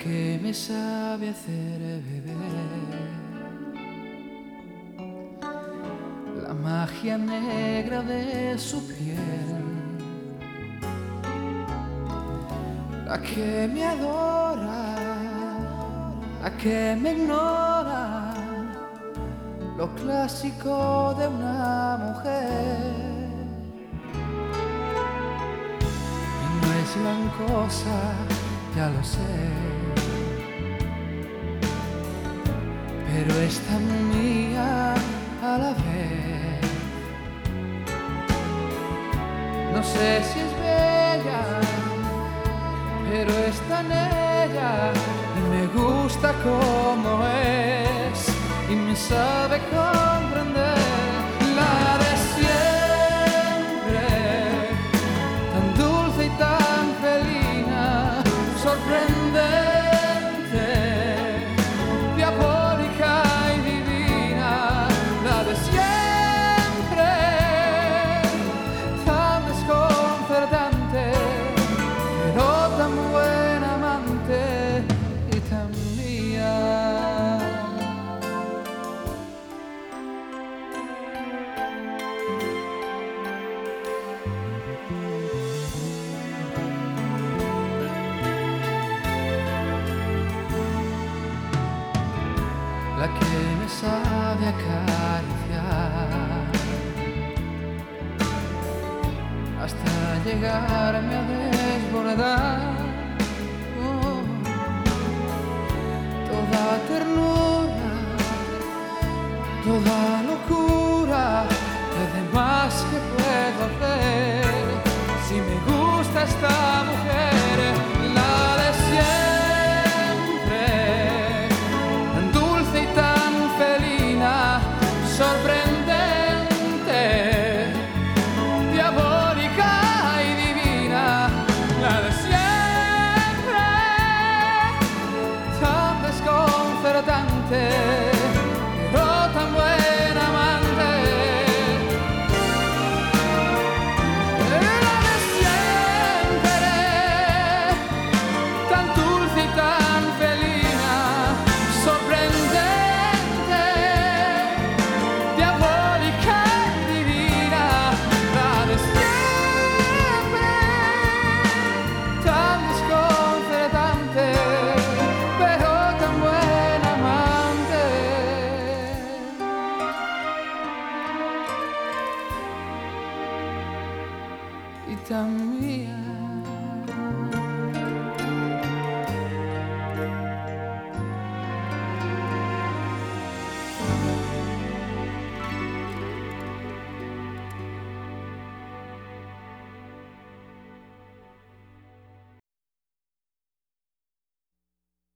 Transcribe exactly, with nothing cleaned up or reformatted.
que me sabe hacer beber la magia negra de su piel, la que me adora, la que me ignora, lo clásico de una mujer. Y no es gran cosa, ya lo sé, pero es tan mía a la vez. No sé si es bella, pero es tan ella, y me gusta como es, y me sabe comprender. La de siempre, tan dulce y tan felina, sorprendente, diabólica y divina. La de siempre, tan desconcertante, pero tan buena amante y tan mía. La que me sabe acariciar hasta llegarme a desbordar. Oh, toda ternura, toda locura, lo demás que puedo hacer si me gusta esta mujer. La de siempre, tan dulce y tan felina, sorprendente, diabólica y divina. La de siempre, tan desconcertante, pero tan buena amante. La de siempre, tan dulce y tan felina, sorprendente, diabólica y divina. La de siempre, tan desconcertante, pero tan buena amante. Y tan mía.